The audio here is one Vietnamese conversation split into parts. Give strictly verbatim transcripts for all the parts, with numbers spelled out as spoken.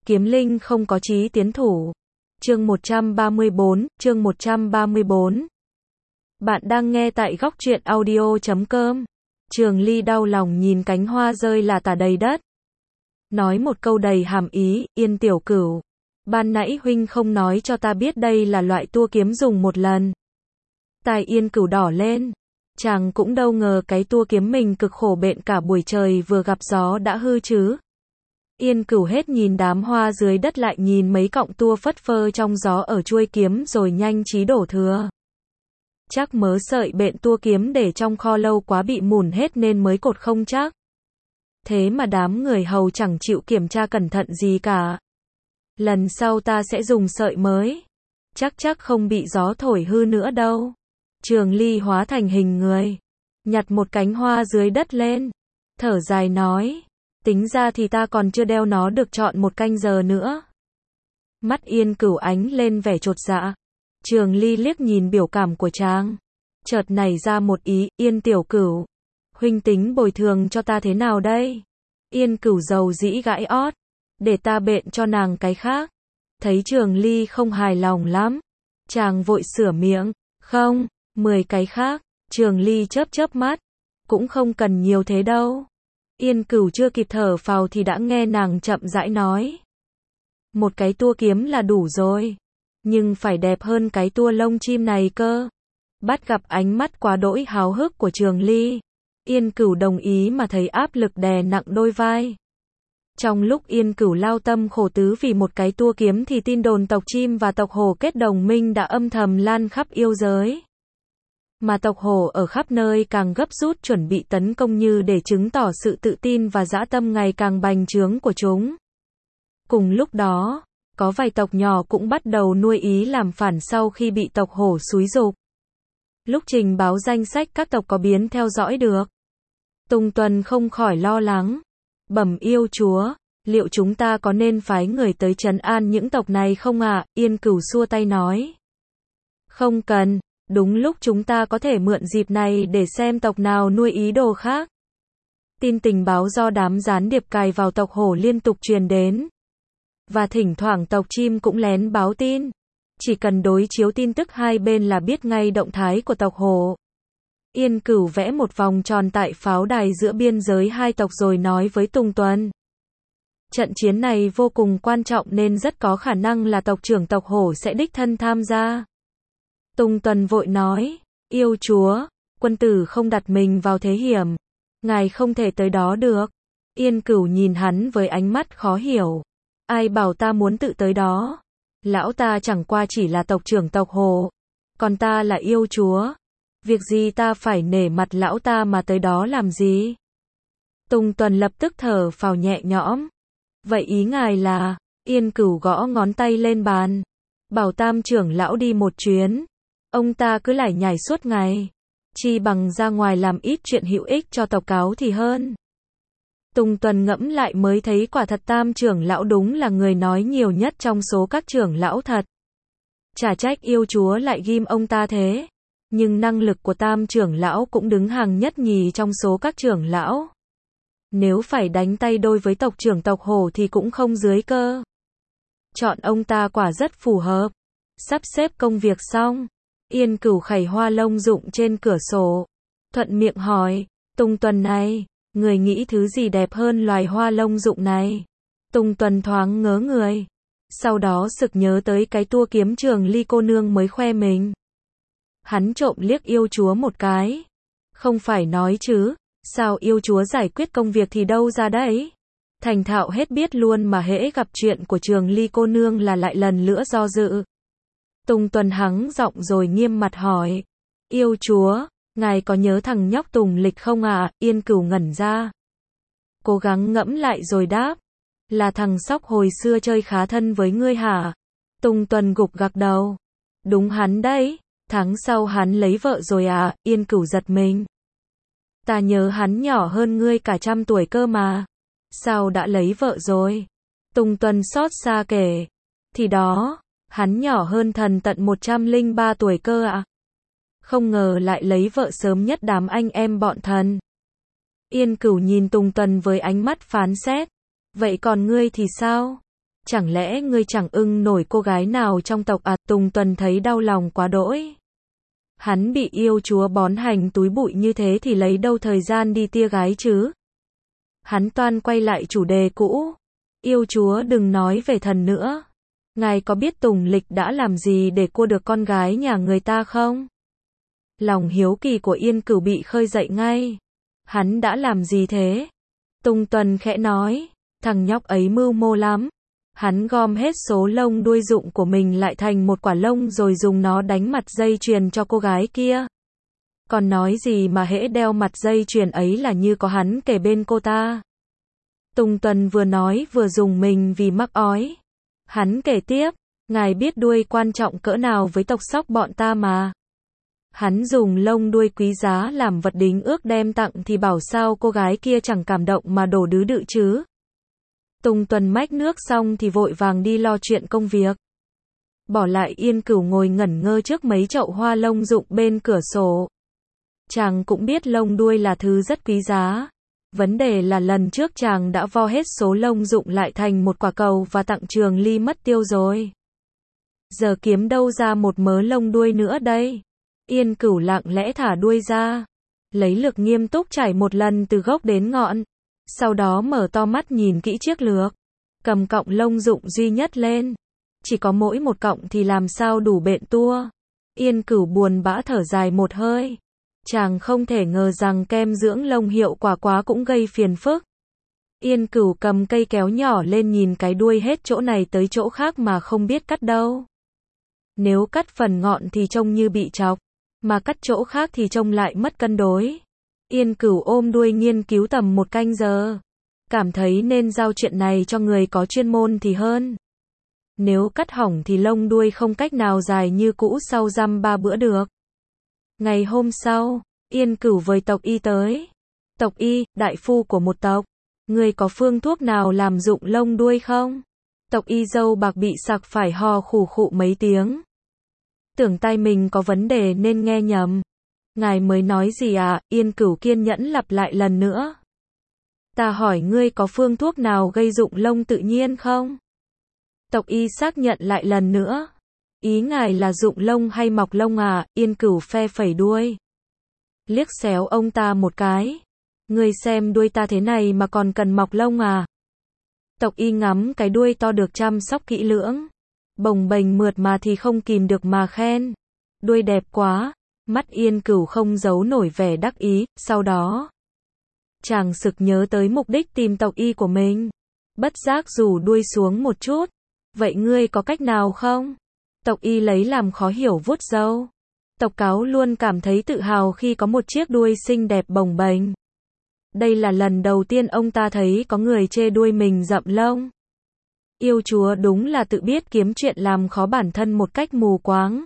Kiếm linh không có chí tiến thủ. Chương một trăm ba mươi bốn, chương một trăm ba mươi bốn. Bạn đang nghe tại góc truyện audio chấm com. Trường Ly đau lòng nhìn cánh hoa rơi là tả đầy đất. Nói một câu đầy hàm ý, Yên tiểu cửu. Ban nãy huynh không nói cho ta biết đây là loại tua kiếm dùng một lần. Tai Yên cửu đỏ lên. Chàng cũng đâu ngờ cái tua kiếm mình cực khổ bện cả buổi trời vừa gặp gió đã hư chứ. Yên cửu hết nhìn đám hoa dưới đất lại nhìn mấy cọng tua phất phơ trong gió ở chuôi kiếm rồi nhanh trí đổ thừa. Chắc mớ sợi bện tua kiếm để trong kho lâu quá bị mủn hết nên mới cột không chắc. Thế mà đám người hầu chẳng chịu kiểm tra cẩn thận gì cả. Lần sau ta sẽ dùng sợi mới. Chắc chắc không bị gió thổi hư nữa đâu. Trường Ly hóa thành hình người. Nhặt một cánh hoa dưới đất lên. Thở dài nói. Tính ra thì ta còn chưa đeo nó được trọn một canh giờ nữa. Mắt Yên cửu ánh lên vẻ chột dạ. Trường Ly liếc nhìn biểu cảm của chàng. Chợt nảy ra một ý, Yên tiểu cửu. Huynh tính bồi thường cho ta thế nào đây? Yên cửu dầu dĩ gãi ót. Để ta bện cho nàng cái khác. Thấy Trường Ly không hài lòng lắm. Chàng vội sửa miệng. Không, mười cái khác. Trường Ly chớp chớp mắt. Cũng không cần nhiều thế đâu. Yên cửu chưa kịp thở phào thì đã nghe nàng chậm rãi nói. Một cái tua kiếm là đủ rồi. Nhưng phải đẹp hơn cái tua lông chim này cơ. Bắt gặp ánh mắt quá đỗi háo hức của Trường Ly. Yên cửu đồng ý mà thấy áp lực đè nặng đôi vai. Trong lúc Yên cửu lao tâm khổ tứ vì một cái tua kiếm thì tin đồn tộc chim và tộc hổ kết đồng minh đã âm thầm lan khắp yêu giới. Mà tộc hổ ở khắp nơi càng gấp rút chuẩn bị tấn công như để chứng tỏ sự tự tin và dã tâm ngày càng bành trướng của chúng. Cùng lúc đó, có vài tộc nhỏ cũng bắt đầu nuôi ý làm phản sau khi bị tộc hổ xúi giục. Lúc trình báo danh sách các tộc có biến theo dõi được. Tùng Tuần không khỏi lo lắng. Bẩm yêu chúa, liệu chúng ta có nên phái người tới trấn an những tộc này không ạ? À? Yên cửu xua tay nói. Không cần. Đúng lúc chúng ta có thể mượn dịp này để xem tộc nào nuôi ý đồ khác. Tin tình báo do đám gián điệp cài vào tộc hổ liên tục truyền đến. Và thỉnh thoảng tộc chim cũng lén báo tin. Chỉ cần đối chiếu tin tức hai bên là biết ngay động thái của tộc hổ. Yên cửu vẽ một vòng tròn tại pháo đài giữa biên giới hai tộc rồi nói với Tùng Tuần. Trận chiến này vô cùng quan trọng nên rất có khả năng là tộc trưởng tộc hổ sẽ đích thân tham gia. Tùng Tuần vội nói, yêu chúa, quân tử không đặt mình vào thế hiểm. Ngài không thể tới đó được. Yên cửu nhìn hắn với ánh mắt khó hiểu. Ai bảo ta muốn tự tới đó? Lão ta chẳng qua chỉ là tộc trưởng tộc hổ. Còn ta là yêu chúa. Việc gì ta phải nể mặt lão ta mà tới đó làm gì? Tùng Tuần lập tức thở phào nhẹ nhõm. Vậy ý ngài là, Yên cửu gõ ngón tay lên bàn. Bảo Tam trưởng lão đi một chuyến. Ông ta cứ lải nhải suốt ngày. Chi bằng ra ngoài làm ít chuyện hữu ích cho tộc cáo thì hơn. Tùng Tuần ngẫm lại mới thấy quả thật Tam trưởng lão đúng là người nói nhiều nhất trong số các trưởng lão thật. Chả trách yêu chúa lại ghim ông ta thế. Nhưng năng lực của Tam trưởng lão cũng đứng hàng nhất nhì trong số các trưởng lão. Nếu phải đánh tay đôi với tộc trưởng tộc hổ thì cũng không dưới cơ. Chọn ông ta quả rất phù hợp. Sắp xếp công việc xong. Yên cửu khẩy hoa lông dụng trên cửa sổ. Thuận miệng hỏi, Tùng Tuần này, người nghĩ thứ gì đẹp hơn loài hoa lông dụng này? Tùng Tuần thoáng ngớ người. Sau đó sực nhớ tới cái tua kiếm Trường Ly cô nương mới khoe mình. Hắn trộm liếc yêu chúa một cái. Không phải nói chứ, sao yêu chúa giải quyết công việc thì đâu ra đấy? Thành thạo hết biết luôn mà hễ gặp chuyện của Trường Ly cô nương là lại lần nữa do dự. Tùng Tuần hắng giọng rồi nghiêm mặt hỏi. Yêu chúa, ngài có nhớ thằng nhóc Tùng Lịch không ạ? À? Yên cửu ngẩn ra. Cố gắng ngẫm lại rồi đáp. Là thằng sóc hồi xưa chơi khá thân với ngươi hả? Tùng Tuần gục gặc đầu. Đúng hắn đấy. Tháng sau hắn lấy vợ rồi à? Yên cửu giật mình. Ta nhớ hắn nhỏ hơn ngươi cả trăm tuổi cơ mà. Sao đã lấy vợ rồi? Tùng Tuần xót xa kể. Thì đó. Hắn nhỏ hơn thần tận một trăm lẻ ba tuổi cơ ạ. À? Không ngờ lại lấy vợ sớm nhất đám anh em bọn thần. Yên cửu nhìn Tùng Tuần với ánh mắt phán xét. Vậy còn ngươi thì sao? Chẳng lẽ ngươi chẳng ưng nổi cô gái nào trong tộc à? Tùng Tuần thấy đau lòng quá đỗi. Hắn bị yêu chúa bón hành túi bụi như thế thì lấy đâu thời gian đi tia gái chứ? Hắn toan quay lại chủ đề cũ. Yêu chúa đừng nói về thần nữa. Ngài có biết Tùng Lịch đã làm gì để cua được con gái nhà người ta không? Lòng hiếu kỳ của Yên Cửu bị khơi dậy ngay. Hắn đã làm gì thế? Tùng Tuần khẽ nói, thằng nhóc ấy mưu mô lắm. Hắn gom hết số lông đuôi rụng của mình lại thành một quả lông rồi dùng nó đánh mặt dây chuyền cho cô gái kia. Còn nói gì mà hễ đeo mặt dây chuyền ấy là như có hắn kề bên cô ta. Tùng Tuần vừa nói vừa dùng mình vì mắc ói. Hắn kể tiếp, ngài biết đuôi quan trọng cỡ nào với tộc Sóc bọn ta mà. Hắn dùng lông đuôi quý giá làm vật đính ước đem tặng thì bảo sao cô gái kia chẳng cảm động mà đổ đứ đự chứ. Tùng Tuần mách nước xong thì vội vàng đi lo chuyện công việc. Bỏ lại Yên Cửu ngồi ngẩn ngơ trước mấy chậu hoa lông rụng bên cửa sổ. Chàng cũng biết lông đuôi là thứ rất quý giá. Vấn đề là lần trước chàng đã vo hết số lông rụng lại thành một quả cầu và tặng Trường Ly mất tiêu rồi. Giờ kiếm đâu ra một mớ lông đuôi nữa đây? Yên Cửu lặng lẽ thả đuôi ra. Lấy lực nghiêm túc trải một lần từ gốc đến ngọn. Sau đó mở to mắt nhìn kỹ chiếc lược. Cầm cọng lông rụng duy nhất lên. Chỉ có mỗi một cọng thì làm sao đủ bện tua. Yên Cửu buồn bã thở dài một hơi. Chàng không thể ngờ rằng kem dưỡng lông hiệu quả quá cũng gây phiền phức. Yên Cửu cầm cây kéo nhỏ lên nhìn cái đuôi hết chỗ này tới chỗ khác mà không biết cắt đâu. Nếu cắt phần ngọn thì trông như bị chọc, mà cắt chỗ khác thì trông lại mất cân đối. Yên Cửu ôm đuôi nghiên cứu tầm một canh giờ. Cảm thấy nên giao chuyện này cho người có chuyên môn thì hơn. Nếu cắt hỏng thì lông đuôi không cách nào dài như cũ sau dăm ba bữa được. Ngày hôm sau, Yên Cửu với tộc y tới. Tộc y, đại phu của một tộc. Người có phương thuốc nào làm rụng lông đuôi không? Tộc y dâu bạc bị sặc phải ho khủ khụ mấy tiếng. Tưởng tai mình có vấn đề nên nghe nhầm. Ngài mới nói gì à? Yên Cửu kiên nhẫn lặp lại lần nữa. Ta hỏi ngươi có phương thuốc nào gây rụng lông tự nhiên không? Tộc y xác nhận lại lần nữa. Ý ngài là rụng lông hay mọc lông à? Yên Cửu phe phẩy đuôi. Liếc xéo ông ta một cái. Ngươi xem đuôi ta thế này mà còn cần mọc lông à? Tộc y ngắm cái đuôi to được chăm sóc kỹ lưỡng. Bồng bềnh mượt mà thì không kìm được mà khen. Đuôi đẹp quá. Mắt Yên Cửu không giấu nổi vẻ đắc ý. Sau đó, chàng sực nhớ tới mục đích tìm tộc y của mình. Bất giác rủ đuôi xuống một chút. Vậy ngươi có cách nào không? Tộc y lấy làm khó hiểu vuốt râu. Tộc Cáo luôn cảm thấy tự hào khi có một chiếc đuôi xinh đẹp bồng bềnh. Đây là lần đầu tiên ông ta thấy có người chê đuôi mình rậm lông. Yêu chúa đúng là tự biết kiếm chuyện làm khó bản thân một cách mù quáng.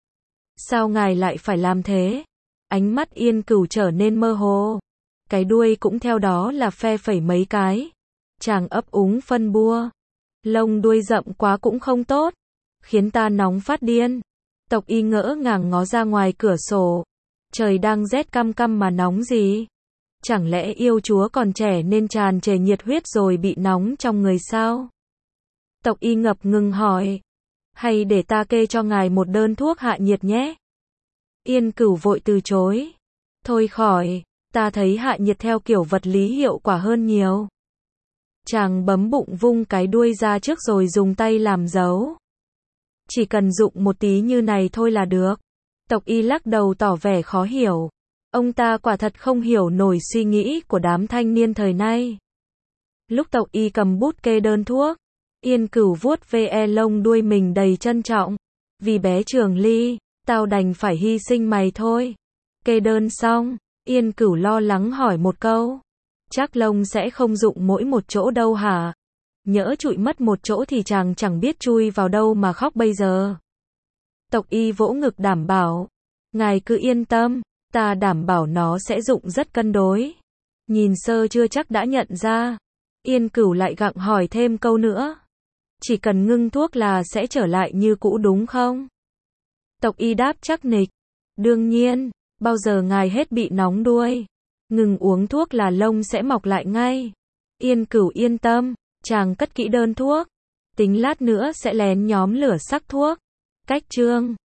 Sao ngài lại phải làm thế? Ánh mắt Yên Cửu trở nên mơ hồ. Cái đuôi cũng theo đó là phe phẩy mấy cái. Chàng ấp úng phân bua. Lông đuôi rậm quá cũng không tốt. Khiến ta nóng phát điên. Tộc y ngỡ ngàng ngó ra ngoài cửa sổ. Trời đang rét căm căm mà nóng gì? Chẳng lẽ yêu chúa còn trẻ nên tràn trề nhiệt huyết rồi bị nóng trong người sao? Tộc y ngập ngừng hỏi. Hay để ta kê cho ngài một đơn thuốc hạ nhiệt nhé? Yên Cửu vội từ chối. Thôi khỏi, ta thấy hạ nhiệt theo kiểu vật lý hiệu quả hơn nhiều. Chàng bấm bụng vung cái đuôi ra trước rồi dùng tay làm dấu. Chỉ cần dụng một tí như này thôi là được. Tộc y lắc đầu tỏ vẻ khó hiểu. Ông ta quả thật không hiểu nổi suy nghĩ của đám thanh niên thời nay. Lúc tộc y cầm bút kê đơn thuốc, Yên Cửu vuốt ve lông đuôi mình đầy trân trọng. Vì bé Trường Ly, tao đành phải hy sinh mày thôi. Kê đơn xong, Yên Cửu lo lắng hỏi một câu. Chắc lông sẽ không rụng mỗi một chỗ đâu hả? Nhỡ trụi mất một chỗ thì chàng chẳng biết chui vào đâu mà khóc bây giờ. Tộc y vỗ ngực đảm bảo. Ngài cứ yên tâm, ta đảm bảo nó sẽ rụng rất cân đối. Nhìn sơ chưa chắc đã nhận ra. Yên Cửu lại gặng hỏi thêm câu nữa. Chỉ cần ngưng thuốc là sẽ trở lại như cũ đúng không? Tộc y đáp chắc nịch. Đương nhiên, bao giờ ngài hết bị nóng đuôi, ngừng uống thuốc là lông sẽ mọc lại ngay. Yên Cửu yên tâm, chàng cất kỹ đơn thuốc. Tính lát nữa sẽ lén nhóm lửa sắc thuốc. Cách chương